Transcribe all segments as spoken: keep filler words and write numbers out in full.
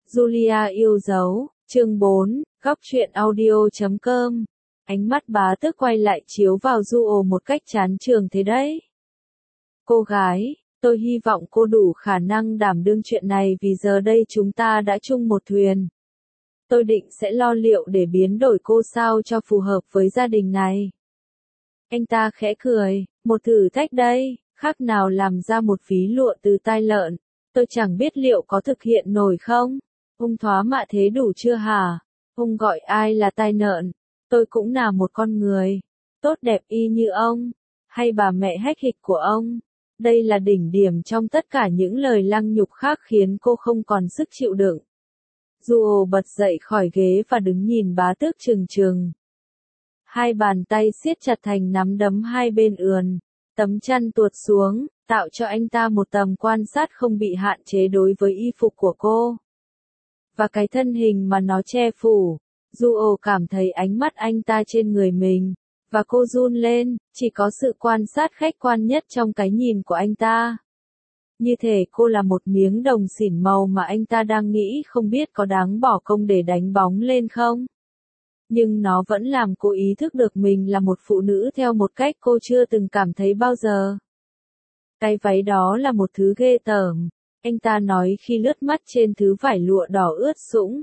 Julia yêu dấu, chương bốn, góc truyện audio chấm com. Ánh mắt bá tước quay lại chiếu vào Du một cách chán chường thế đấy. Cô gái, tôi hy vọng cô đủ khả năng đảm đương chuyện này vì giờ đây chúng ta đã chung một thuyền. Tôi định sẽ lo liệu để biến đổi cô sao cho phù hợp với gia đình này. Anh ta khẽ cười, một thử thách đây, khác nào làm ra một ví lụa từ tai lợn. Tôi chẳng biết liệu có thực hiện nổi không? Ông thoá mạ thế đủ chưa hả? Ông gọi ai là tai nợn? Tôi cũng là một con người, tốt đẹp y như ông, hay bà mẹ hách hịch của ông. Đây là đỉnh điểm trong tất cả những lời lăng nhục khác khiến cô không còn sức chịu đựng. Du bật dậy khỏi ghế và đứng nhìn bá tước trừng trừng. Hai bàn tay siết chặt thành nắm đấm hai bên ườn, tấm chăn tuột xuống, tạo cho anh ta một tầm quan sát không bị hạn chế đối với y phục của cô. Và cái thân hình mà nó che phủ. Du cảm thấy ánh mắt anh ta trên người mình, và cô run lên, chỉ có sự quan sát khách quan nhất trong cái nhìn của anh ta. Như thể cô là một miếng đồng xỉn màu mà anh ta đang nghĩ không biết có đáng bỏ công để đánh bóng lên không. Nhưng nó vẫn làm cô ý thức được mình là một phụ nữ theo một cách cô chưa từng cảm thấy bao giờ. Cái váy đó là một thứ ghê tởm, anh ta nói khi lướt mắt trên thứ vải lụa đỏ ướt sũng.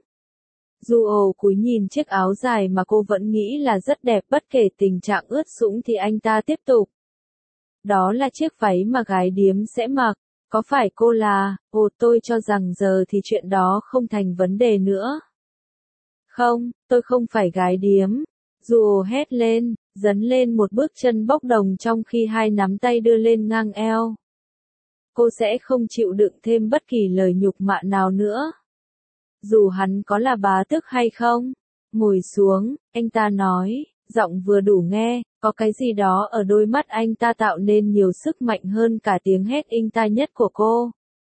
Du cúi nhìn chiếc áo dài mà cô vẫn nghĩ là rất đẹp bất kể tình trạng ướt sũng thì anh ta tiếp tục. Đó là chiếc váy mà gái điếm sẽ mặc, có phải cô là, ồ tôi cho rằng giờ thì chuyện đó không thành vấn đề nữa. Không, tôi không phải gái điếm. Du hét lên, dấn lên một bước chân bốc đồng trong khi hai nắm tay đưa lên ngang eo. Cô sẽ không chịu đựng thêm bất kỳ lời nhục mạ nào nữa. Dù hắn có là bá tước hay không. Ngồi xuống, anh ta nói, giọng vừa đủ nghe, có cái gì đó ở đôi mắt anh ta tạo nên nhiều sức mạnh hơn cả tiếng hét inh tai nhất của cô.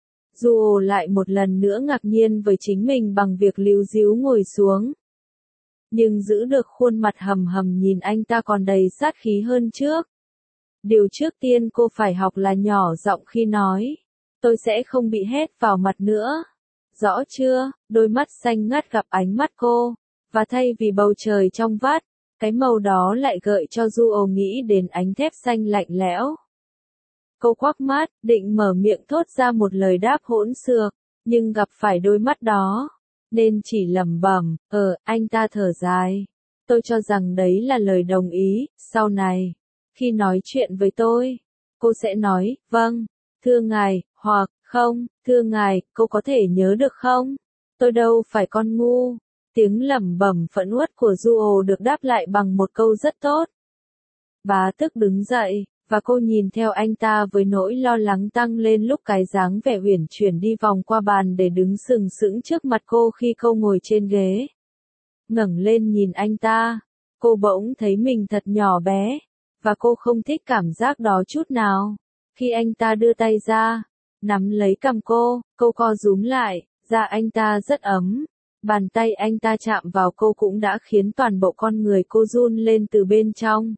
Du lại một lần nữa ngạc nhiên với chính mình bằng việc líu díu ngồi xuống. Nhưng giữ được khuôn mặt hầm hầm nhìn anh ta còn đầy sát khí hơn trước. Điều trước tiên cô phải học là nhỏ giọng khi nói. Tôi sẽ không bị hét vào mặt nữa. Rõ chưa? Đôi mắt xanh ngắt gặp ánh mắt cô. Và thay vì bầu trời trong vắt, cái màu đó lại gợi cho Du nghĩ đến ánh thép xanh lạnh lẽo. Cô quắc mắt, định mở miệng thốt ra một lời đáp hỗn xược, nhưng gặp phải đôi mắt đó, nên chỉ lẩm bẩm, ờ, anh ta thở dài. Tôi cho rằng đấy là lời đồng ý, sau này, khi nói chuyện với tôi, cô sẽ nói, vâng, thưa ngài, hoặc, không, thưa ngài, cô có thể nhớ được không? Tôi đâu phải con ngu. Tiếng lẩm bẩm phẫn uất của Du được đáp lại bằng một câu rất tốt. Bá tước đứng dậy, và cô nhìn theo anh ta với nỗi lo lắng tăng lên lúc cái dáng vẻ uyển chuyển đi vòng qua bàn để đứng sừng sững trước mặt cô khi cô ngồi trên ghế. Ngẩng lên nhìn anh ta, cô bỗng thấy mình thật nhỏ bé, và cô không thích cảm giác đó chút nào. Khi anh ta đưa tay ra, nắm lấy cằm cô, cô co rúm lại, da anh ta rất ấm. Bàn tay anh ta chạm vào cô cũng đã khiến toàn bộ con người cô run lên từ bên trong.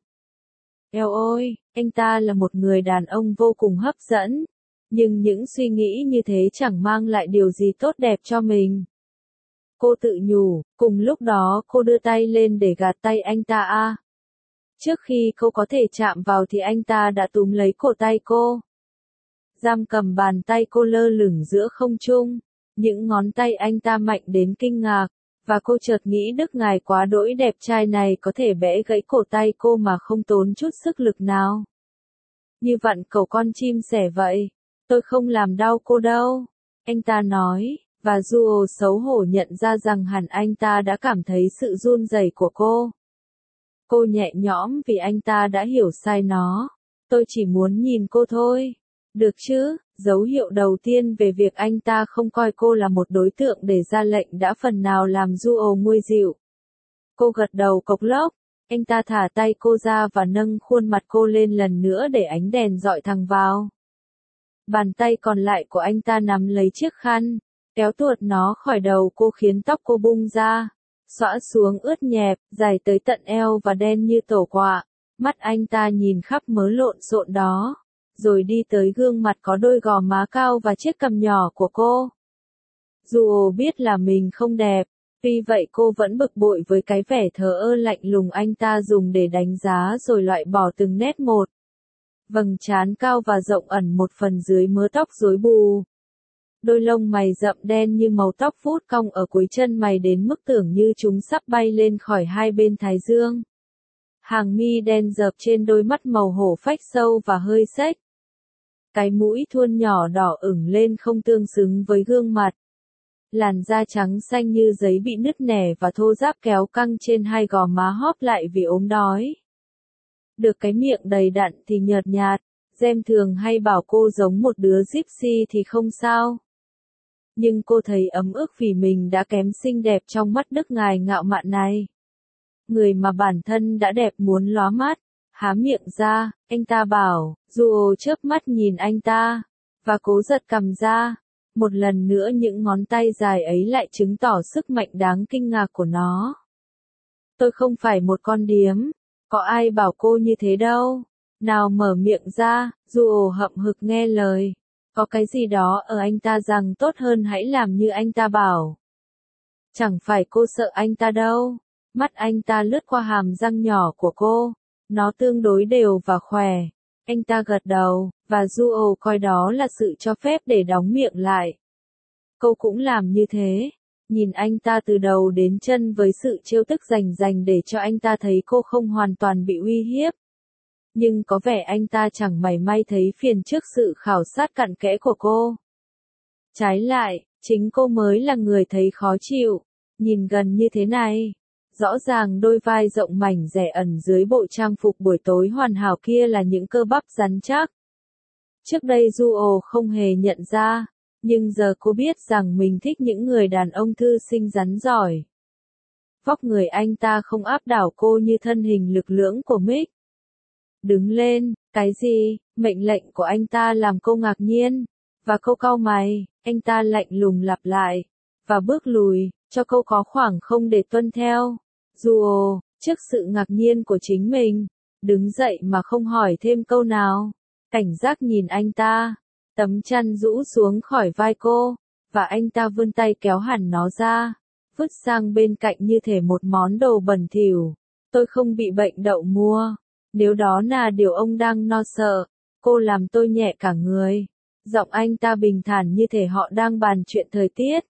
Eo ôi, anh ta là một người đàn ông vô cùng hấp dẫn. Nhưng những suy nghĩ như thế chẳng mang lại điều gì tốt đẹp cho mình. Cô tự nhủ, cùng lúc đó cô đưa tay lên để gạt tay anh ta a. Trước khi cô có thể chạm vào thì anh ta đã túm lấy cổ tay cô. Giam cầm bàn tay cô lơ lửng giữa không trung. Những ngón tay anh ta mạnh đến kinh ngạc, và cô chợt nghĩ đức ngài quá đỗi đẹp trai này có thể bẽ gãy cổ tay cô mà không tốn chút sức lực nào. Như vặn cầu con chim sẻ vậy, tôi không làm đau cô đâu, anh ta nói, và Du xấu hổ nhận ra rằng hẳn anh ta đã cảm thấy sự run rẩy của cô. Cô nhẹ nhõm vì anh ta đã hiểu sai nó, tôi chỉ muốn nhìn cô thôi, được chứ? Dấu hiệu đầu tiên về việc anh ta không coi cô là một đối tượng để ra lệnh đã phần nào làm Du nguôi dịu. Cô gật đầu cộc lốc, anh ta thả tay cô ra và nâng khuôn mặt cô lên lần nữa để ánh đèn dọi thẳng vào. Bàn tay còn lại của anh ta nắm lấy chiếc khăn, kéo tuột nó khỏi đầu cô khiến tóc cô bung ra, xõa xuống ướt nhẹp, dài tới tận eo và đen như tổ quạ. Mắt anh ta nhìn khắp mớ lộn xộn đó. Rồi đi tới gương mặt có đôi gò má cao và chiếc cằm nhỏ của cô. Duo biết là mình không đẹp, tuy vậy cô vẫn bực bội với cái vẻ thờ ơ lạnh lùng anh ta dùng để đánh giá rồi loại bỏ từng nét một. Vầng trán cao và rộng ẩn một phần dưới mớ tóc rối bù. Đôi lông mày rậm đen như màu tóc vút cong ở cuối chân mày đến mức tưởng như chúng sắp bay lên khỏi hai bên thái dương. Hàng mi đen dợp trên đôi mắt màu hổ phách sâu và hơi xếch. Cái mũi thuôn nhỏ đỏ ửng lên không tương xứng với gương mặt. Làn da trắng xanh như giấy bị nứt nẻ và thô ráp kéo căng trên hai gò má hóp lại vì ốm đói. Được cái miệng đầy đặn thì nhợt nhạt, Gem thường hay bảo cô giống một đứa gypsy thì không sao. Nhưng cô thấy ấm ức vì mình đã kém xinh đẹp trong mắt đức ngài ngạo mạn này. Người mà bản thân đã đẹp muốn lóa mắt, há miệng ra, anh ta bảo, Duo chớp mắt nhìn anh ta, và cố giật cằm ra. Một lần nữa những ngón tay dài ấy lại chứng tỏ sức mạnh đáng kinh ngạc của nó. Tôi không phải một con điếm, có ai bảo cô như thế đâu. Nào mở miệng ra, Duo hậm hực nghe lời. Có cái gì đó ở anh ta rằng tốt hơn hãy làm như anh ta bảo. Chẳng phải cô sợ anh ta đâu. Mắt anh ta lướt qua hàm răng nhỏ của cô. Nó tương đối đều và khỏe. Anh ta gật đầu, và Duo coi đó là sự cho phép để đóng miệng lại. Cô cũng làm như thế. Nhìn anh ta từ đầu đến chân với sự trêu tức rành rành để cho anh ta thấy cô không hoàn toàn bị uy hiếp. Nhưng có vẻ anh ta chẳng mảy may thấy phiền trước sự khảo sát cặn kẽ của cô. Trái lại, chính cô mới là người thấy khó chịu. Nhìn gần như thế này, rõ ràng đôi vai rộng mảnh dẻ ẩn dưới bộ trang phục buổi tối hoàn hảo kia là những cơ bắp rắn chắc. Trước đây Duo không hề nhận ra, nhưng giờ cô biết rằng mình thích những người đàn ông thư sinh rắn giỏi. Vóc người anh ta không áp đảo cô như thân hình lực lưỡng của Mick. Đứng lên, cái gì? Mệnh lệnh của anh ta làm cô ngạc nhiên, và cô cau mày, anh ta lạnh lùng lặp lại, và bước lùi, cho cô có khoảng không để tuân theo. Duo, trước sự ngạc nhiên của chính mình, đứng dậy mà không hỏi thêm câu nào, cảnh giác nhìn anh ta, tấm chăn rũ xuống khỏi vai cô, và anh ta vươn tay kéo hẳn nó ra, vứt sang bên cạnh như thể một món đồ bẩn thỉu. Tôi không bị bệnh đậu mùa. Nếu đó là điều ông đang lo sợ, cô làm tôi nhẹ cả người. Giọng anh ta bình thản như thể họ đang bàn chuyện thời tiết.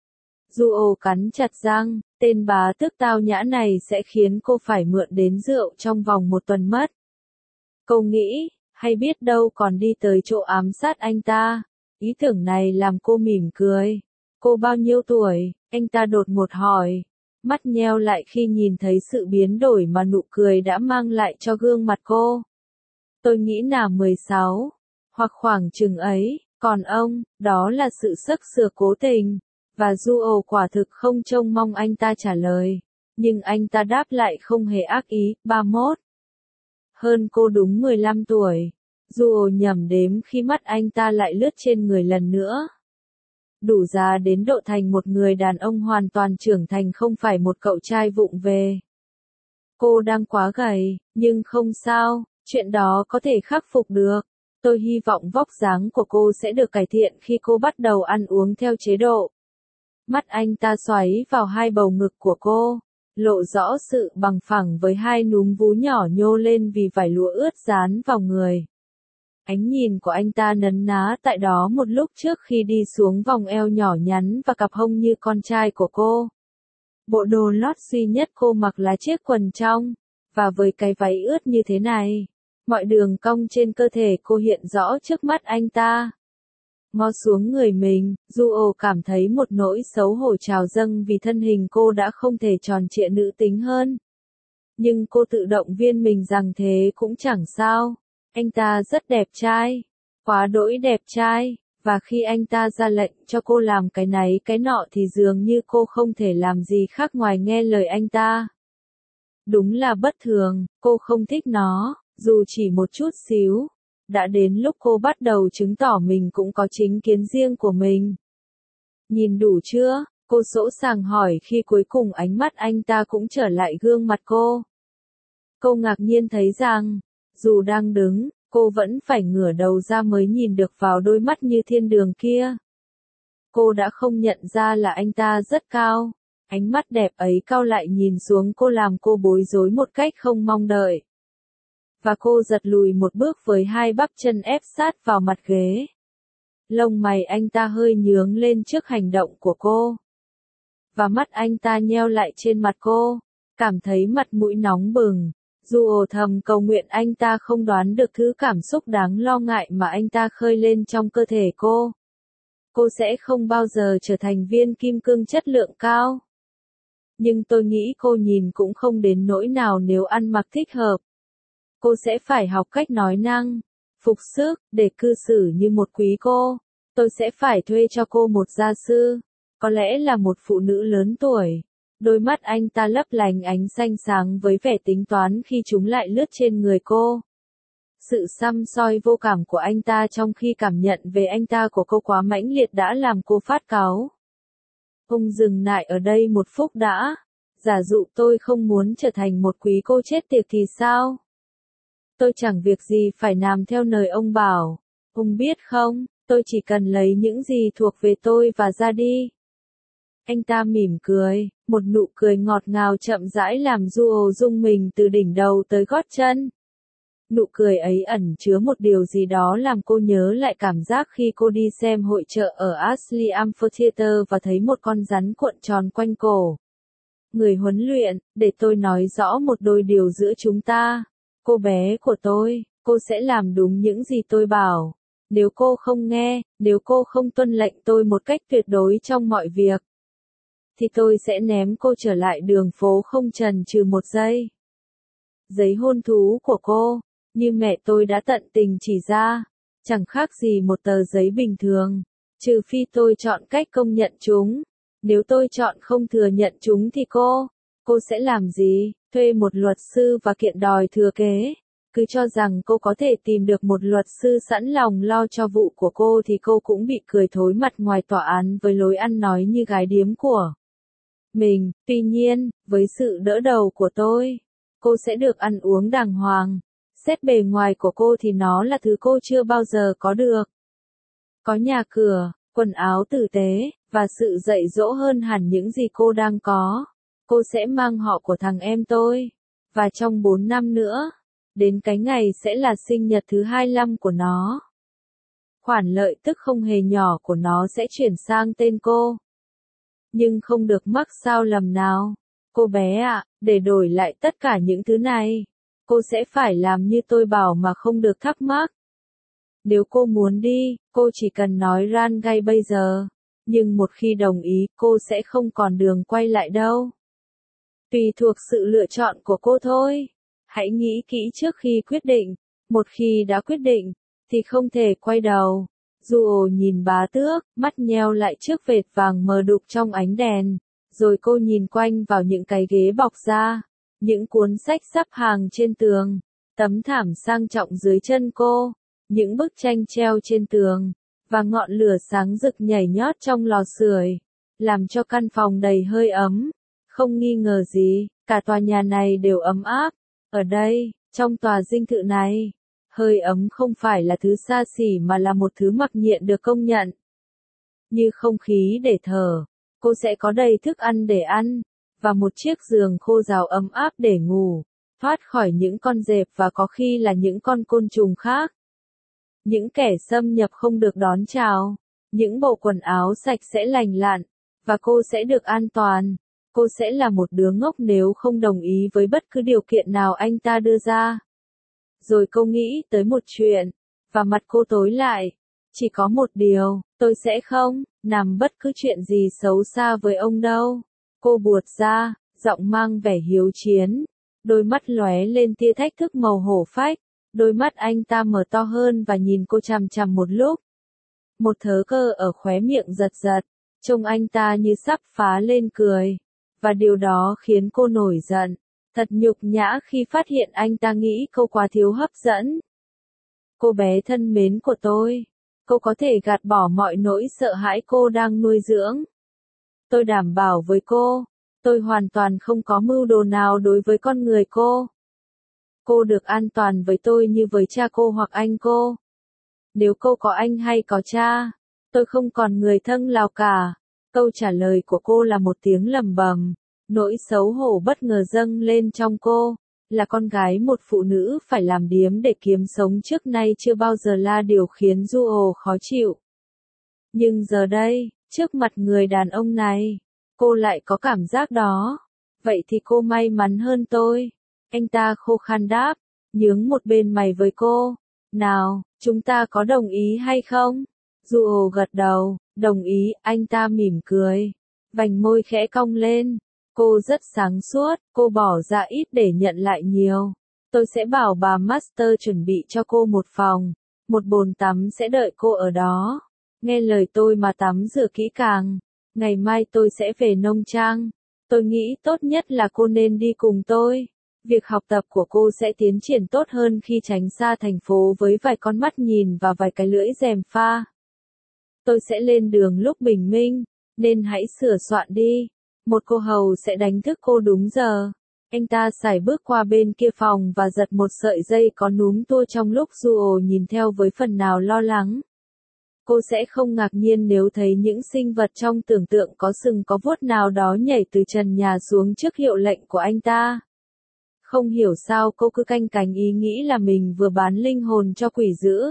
Duo cắn chặt răng, tên bá tước tao nhã này sẽ khiến cô phải mượn đến rượu trong vòng một tuần mất. Cô nghĩ, hay biết đâu còn đi tới chỗ ám sát anh ta. Ý tưởng này làm cô mỉm cười. Cô bao nhiêu tuổi? Anh ta đột ngột hỏi. Mắt nheo lại khi nhìn thấy sự biến đổi mà nụ cười đã mang lại cho gương mặt cô. Tôi nghĩ là mười sáu, hoặc khoảng chừng ấy, còn ông, đó là sự sắc sửa cố tình, và Duo quả thực không trông mong anh ta trả lời, nhưng anh ta đáp lại không hề ác ý, ba mươi mốt. Hơn cô đúng mười lăm tuổi, Duo nhẩm đếm khi mắt anh ta lại lướt trên người lần nữa. Đủ già đến độ thành một người đàn ông hoàn toàn trưởng thành không phải một cậu trai vụng về. Cô đang quá gầy, nhưng không sao, chuyện đó có thể khắc phục được. Tôi hy vọng vóc dáng của cô sẽ được cải thiện khi cô bắt đầu ăn uống theo chế độ. Mắt anh ta xoáy vào hai bầu ngực của cô, lộ rõ sự bằng phẳng với hai núm vú nhỏ nhô lên vì vải lụa ướt dán vào người. Ánh nhìn của anh ta nấn ná tại đó một lúc trước khi đi xuống vòng eo nhỏ nhắn và cặp hông như con trai của cô. Bộ đồ lót duy nhất cô mặc là chiếc quần trong, và với cái váy ướt như thế này, mọi đường cong trên cơ thể cô hiện rõ trước mắt anh ta. Ngó xuống người mình, Duo cảm thấy một nỗi xấu hổ trào dâng vì thân hình cô đã không thể tròn trịa nữ tính hơn. Nhưng cô tự động viên mình rằng thế cũng chẳng sao. Anh ta rất đẹp trai, quá đỗi đẹp trai, và khi anh ta ra lệnh cho cô làm cái này cái nọ thì dường như cô không thể làm gì khác ngoài nghe lời anh ta. Đúng là bất thường, cô không thích nó, dù chỉ một chút xíu. Đã đến lúc cô bắt đầu chứng tỏ mình cũng có chính kiến riêng của mình. Nhìn đủ chưa? Cô sỗ sàng hỏi khi cuối cùng ánh mắt anh ta cũng trở lại gương mặt cô. Cô ngạc nhiên thấy rằng, dù đang đứng, cô vẫn phải ngửa đầu ra mới nhìn được vào đôi mắt như thiên đường kia. Cô đã không nhận ra là anh ta rất cao. Ánh mắt đẹp ấy cau lại nhìn xuống cô làm cô bối rối một cách không mong đợi. Và cô giật lùi một bước với hai bắp chân ép sát vào mặt ghế. Lông mày anh ta hơi nhướng lên trước hành động của cô. Và mắt anh ta nheo lại trên mặt cô, cảm thấy mặt mũi nóng bừng. Duo thầm cầu nguyện anh ta không đoán được thứ cảm xúc đáng lo ngại mà anh ta khơi lên trong cơ thể cô. Cô sẽ không bao giờ trở thành viên kim cương chất lượng cao. Nhưng tôi nghĩ cô nhìn cũng không đến nỗi nào nếu ăn mặc thích hợp. Cô sẽ phải học cách nói năng, phục sức, để cư xử như một quý cô. Tôi sẽ phải thuê cho cô một gia sư, có lẽ là một phụ nữ lớn tuổi. Đôi mắt anh ta lấp lánh ánh xanh sáng với vẻ tính toán khi chúng lại lướt trên người cô. Sự săm soi vô cảm của anh ta trong khi cảm nhận về anh ta của cô quá mãnh liệt đã làm cô phát cáu. Ông dừng lại ở đây một phút đã. Giả dụ tôi không muốn trở thành một quý cô chết tiệt thì sao? Tôi chẳng việc gì phải làm theo lời ông bảo. Ông biết không, tôi chỉ cần lấy những gì thuộc về tôi và ra đi. Anh ta mỉm cười, một nụ cười ngọt ngào chậm rãi làm Duo rung mình từ đỉnh đầu tới gót chân. Nụ cười ấy ẩn chứa một điều gì đó làm cô nhớ lại cảm giác khi cô đi xem hội chợ ở Ashley Amphitheater và thấy một con rắn cuộn tròn quanh cổ. Người huấn luyện, để tôi nói rõ một đôi điều giữa chúng ta. Cô bé của tôi, cô sẽ làm đúng những gì tôi bảo. Nếu cô không nghe, nếu cô không tuân lệnh tôi một cách tuyệt đối trong mọi việc, thì tôi sẽ ném cô trở lại đường phố không chần chừ một giây. Giấy hôn thú của cô, như mẹ tôi đã tận tình chỉ ra, chẳng khác gì một tờ giấy bình thường, trừ phi tôi chọn cách công nhận chúng. Nếu tôi chọn không thừa nhận chúng thì cô, cô sẽ làm gì? Thuê một luật sư và kiện đòi thừa kế. Cứ cho rằng cô có thể tìm được một luật sư sẵn lòng lo cho vụ của cô thì cô cũng bị cười thối mặt ngoài tòa án với lối ăn nói như gái điếm của mình. Tuy nhiên, với sự đỡ đầu của tôi, cô sẽ được ăn uống đàng hoàng. Xét bề ngoài của cô thì nó là thứ cô chưa bao giờ có được. Có nhà cửa, quần áo tử tế, và sự dạy dỗ hơn hẳn những gì cô đang có. Cô sẽ mang họ của thằng em tôi. Và trong bốn năm nữa, đến cái ngày sẽ là sinh nhật thứ hai mươi lăm của nó. Khoản lợi tức không hề nhỏ của nó sẽ chuyển sang tên cô. Nhưng không được mắc sao lầm nào. Cô bé ạ, để đổi lại tất cả những thứ này, cô sẽ phải làm như tôi bảo mà không được thắc mắc. Nếu cô muốn đi, cô chỉ cần nói ran ngay bây giờ. Nhưng một khi đồng ý, cô sẽ không còn đường quay lại đâu. Tùy thuộc sự lựa chọn của cô thôi. Hãy nghĩ kỹ trước khi quyết định. Một khi đã quyết định, thì không thể quay đầu. Duo nhìn bá tước, mắt nheo lại trước vệt vàng mờ đục trong ánh đèn. Rồi cô nhìn quanh vào những cái ghế bọc da, những cuốn sách sắp hàng trên tường, tấm thảm sang trọng dưới chân cô, những bức tranh treo trên tường, và ngọn lửa sáng rực nhảy nhót trong lò sưởi, làm cho căn phòng đầy hơi ấm. Không nghi ngờ gì, cả tòa nhà này đều ấm áp. Ở đây, trong tòa dinh thự này, hơi ấm không phải là thứ xa xỉ mà là một thứ mặc nhiên được công nhận. Như không khí để thở, cô sẽ có đầy thức ăn để ăn, và một chiếc giường khô ráo ấm áp để ngủ, thoát khỏi những con dẹp và có khi là những con côn trùng khác. Những kẻ xâm nhập không được đón chào, những bộ quần áo sạch sẽ lành lặn, và cô sẽ được an toàn. Cô sẽ là một đứa ngốc nếu không đồng ý với bất cứ điều kiện nào anh ta đưa ra. Rồi cô nghĩ tới một chuyện, và mặt cô tối lại. Chỉ có một điều, tôi sẽ không làm bất cứ chuyện gì xấu xa với ông đâu. Cô buột ra, giọng mang vẻ hiếu chiến. Đôi mắt lóe lên tia thách thức màu hổ phách. Đôi mắt anh ta mở to hơn và nhìn cô chằm chằm một lúc. Một thớ cơ ở khóe miệng giật giật. Trông anh ta như sắp phá lên cười. Và điều đó khiến cô nổi giận. Thật nhục nhã khi phát hiện anh ta nghĩ cô quá thiếu hấp dẫn. Cô bé thân mến của tôi. Cô có thể gạt bỏ mọi nỗi sợ hãi cô đang nuôi dưỡng. Tôi đảm bảo với cô, tôi hoàn toàn không có mưu đồ nào đối với con người cô. Cô được an toàn với tôi như với cha cô hoặc anh cô. Nếu cô có anh hay có cha, Tôi không còn người thân nào cả. Câu trả lời của cô là một tiếng lầm bầm. Nỗi xấu hổ bất ngờ dâng lên trong cô. Là con gái một phụ nữ phải làm điếm để kiếm sống trước nay chưa bao giờ là điều khiến Duo khó chịu. Nhưng giờ đây, trước mặt người đàn ông này, cô lại có cảm giác đó. Vậy thì cô may mắn hơn tôi. Anh ta khô khan đáp, nhướng một bên mày với cô. Nào, chúng ta có đồng ý hay không? Duo gật đầu, đồng ý, anh ta mỉm cười. Vành môi khẽ cong lên. Cô rất sáng suốt, cô bỏ ra ít để nhận lại nhiều. Tôi sẽ bảo bà Master chuẩn bị cho cô một phòng. Một bồn tắm sẽ đợi cô ở đó. Nghe lời tôi mà tắm rửa kỹ càng. Ngày mai tôi sẽ về nông trang. Tôi nghĩ tốt nhất là cô nên đi cùng tôi. Việc học tập của cô sẽ tiến triển tốt hơn khi tránh xa thành phố với vài con mắt nhìn và vài cái lưỡi rèm pha. Tôi sẽ lên đường lúc bình minh, nên hãy sửa soạn đi. Một cô hầu sẽ đánh thức cô đúng giờ. Anh ta sải bước qua bên kia phòng và giật một sợi dây có núm tua trong lúc Duo nhìn theo với phần nào lo lắng. Cô sẽ không ngạc nhiên nếu thấy những sinh vật trong tưởng tượng có sừng có vuốt nào đó nhảy từ trần nhà xuống trước hiệu lệnh của anh ta. Không hiểu sao cô cứ canh cánh ý nghĩ là mình vừa bán linh hồn cho quỷ dữ.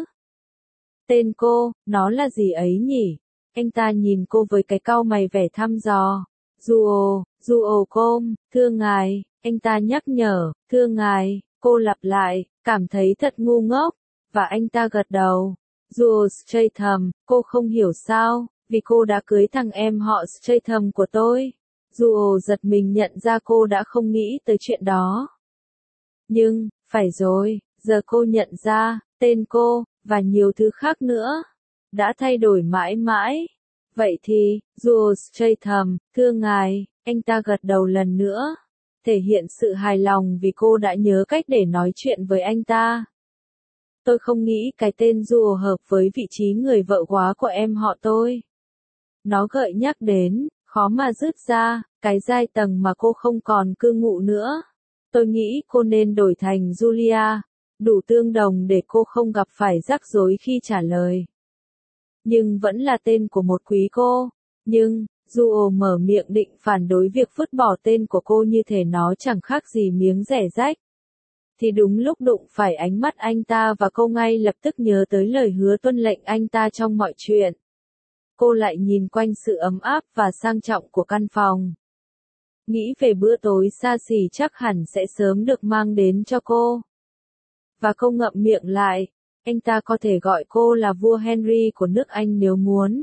Tên cô, nó là gì ấy nhỉ? Anh ta nhìn cô với cái cau mày vẻ thăm dò. Duo, Duo Com, thưa ngài, anh ta nhắc nhở, thưa ngài, cô lặp lại, cảm thấy thật ngu ngốc, và anh ta gật đầu. Duo Stratham, cô không hiểu sao, vì cô đã cưới thằng em họ Stratham của tôi. Duo giật mình nhận ra cô đã không nghĩ tới chuyện đó. Nhưng, phải rồi, giờ cô nhận ra, tên cô, và nhiều thứ khác nữa, đã thay đổi mãi mãi. Vậy thì, Duo Stratham, thưa ngài, anh ta gật đầu lần nữa, thể hiện sự hài lòng vì cô đã nhớ cách để nói chuyện với anh ta. Tôi không nghĩ cái tên Duo hợp với vị trí người vợ quá của em họ tôi. Nó gợi nhắc đến, khó mà dứt ra, cái giai tầng mà cô không còn cư ngụ nữa. Tôi nghĩ cô nên đổi thành Julia, đủ tương đồng để cô không gặp phải rắc rối khi trả lời. Nhưng vẫn là tên của một quý cô. Nhưng, Duo mở miệng định phản đối việc vứt bỏ tên của cô như thể nó chẳng khác gì miếng rẻ rách. Thì đúng lúc đụng phải ánh mắt anh ta và cô ngay lập tức nhớ tới lời hứa tuân lệnh anh ta trong mọi chuyện. Cô lại nhìn quanh sự ấm áp và sang trọng của căn phòng. Nghĩ về bữa tối xa xỉ chắc hẳn sẽ sớm được mang đến cho cô. Và cô ngậm miệng lại, anh ta có thể gọi cô là vua Henry của nước Anh nếu muốn.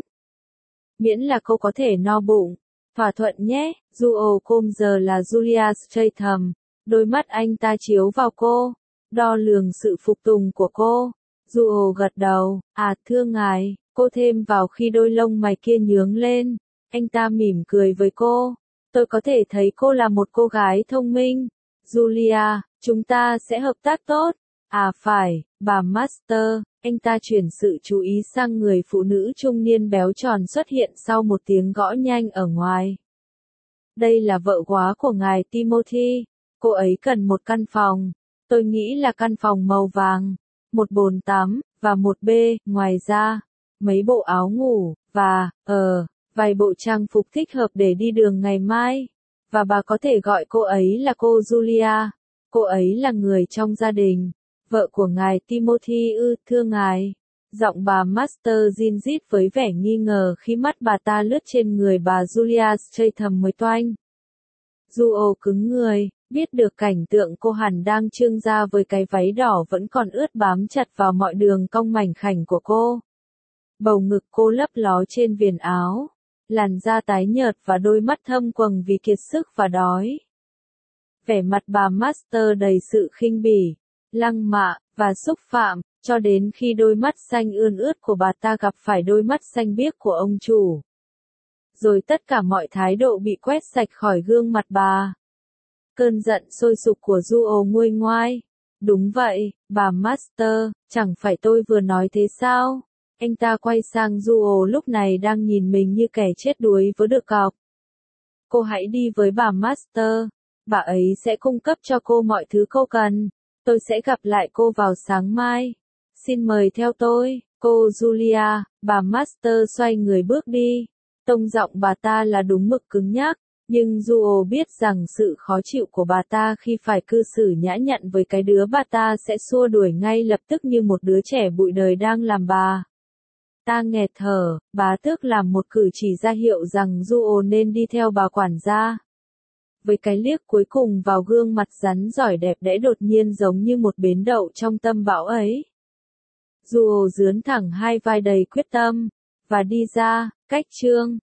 Miễn là cô có thể no bụng. Thỏa thuận nhé, Duo Com giờ là Julia Stratham. Đôi mắt anh ta chiếu vào cô, đo lường sự phục tùng của cô. Duo gật đầu, à thưa ngài, cô thêm vào khi đôi lông mày kia nhướng lên. Anh ta mỉm cười với cô. Tôi có thể thấy cô là một cô gái thông minh. Julia, chúng ta sẽ hợp tác tốt. À phải, bà Master, anh ta chuyển sự chú ý sang người phụ nữ trung niên béo tròn xuất hiện sau một tiếng gõ nhanh ở ngoài. Đây là vợ góa của ngài Timothy. Cô ấy cần một căn phòng. Tôi nghĩ là căn phòng màu vàng. Một bồn tắm, và một bê, ngoài ra, mấy bộ áo ngủ, và, ờ, vài bộ trang phục thích hợp để đi đường ngày mai. Và bà có thể gọi cô ấy là cô Julia. Cô ấy là người trong gia đình. Vợ của ngài Timothy ư, thưa ngài. Giọng bà Master zin rít với vẻ nghi ngờ khi mắt bà ta lướt trên người bà Julia Stratham mới toanh. Duo cứng người, biết được cảnh tượng cô hẳn đang trương ra với cái váy đỏ vẫn còn ướt bám chặt vào mọi đường cong mảnh khảnh của cô. Bầu ngực cô lấp ló trên viền áo, làn da tái nhợt và đôi mắt thâm quầng vì kiệt sức và đói. Vẻ mặt bà Master đầy sự khinh bỉ, lăng mạ, và xúc phạm, cho đến khi đôi mắt xanh ươn ướt của bà ta gặp phải đôi mắt xanh biếc của ông chủ. Rồi tất cả mọi thái độ bị quét sạch khỏi gương mặt bà. Cơn giận sôi sục của Duo nguôi ngoai. Đúng vậy, bà Master, chẳng phải tôi vừa nói thế sao? Anh ta quay sang Duo lúc này đang nhìn mình như kẻ chết đuối với được cọc. Cô hãy đi với bà Master. Bà ấy sẽ cung cấp cho cô mọi thứ cô cần. Tôi sẽ gặp lại cô vào sáng mai. Xin mời theo tôi. Cô Julia, bà Master xoay người bước đi. Tông giọng bà ta là đúng mực cứng nhắc, nhưng Duo biết rằng sự khó chịu của bà ta khi phải cư xử nhã nhặn với cái đứa bà ta sẽ xua đuổi ngay lập tức như một đứa trẻ bụi đời đang làm bà ta nghẹt thở. Bá tước làm một cử chỉ ra hiệu rằng Duo nên đi theo bà quản gia. Với cái liếc cuối cùng vào gương mặt rắn giỏi đẹp đẽ đột nhiên giống như một bến đậu trong tâm bão ấy, Duo dướn thẳng hai vai đầy quyết tâm, và đi ra, cách chương.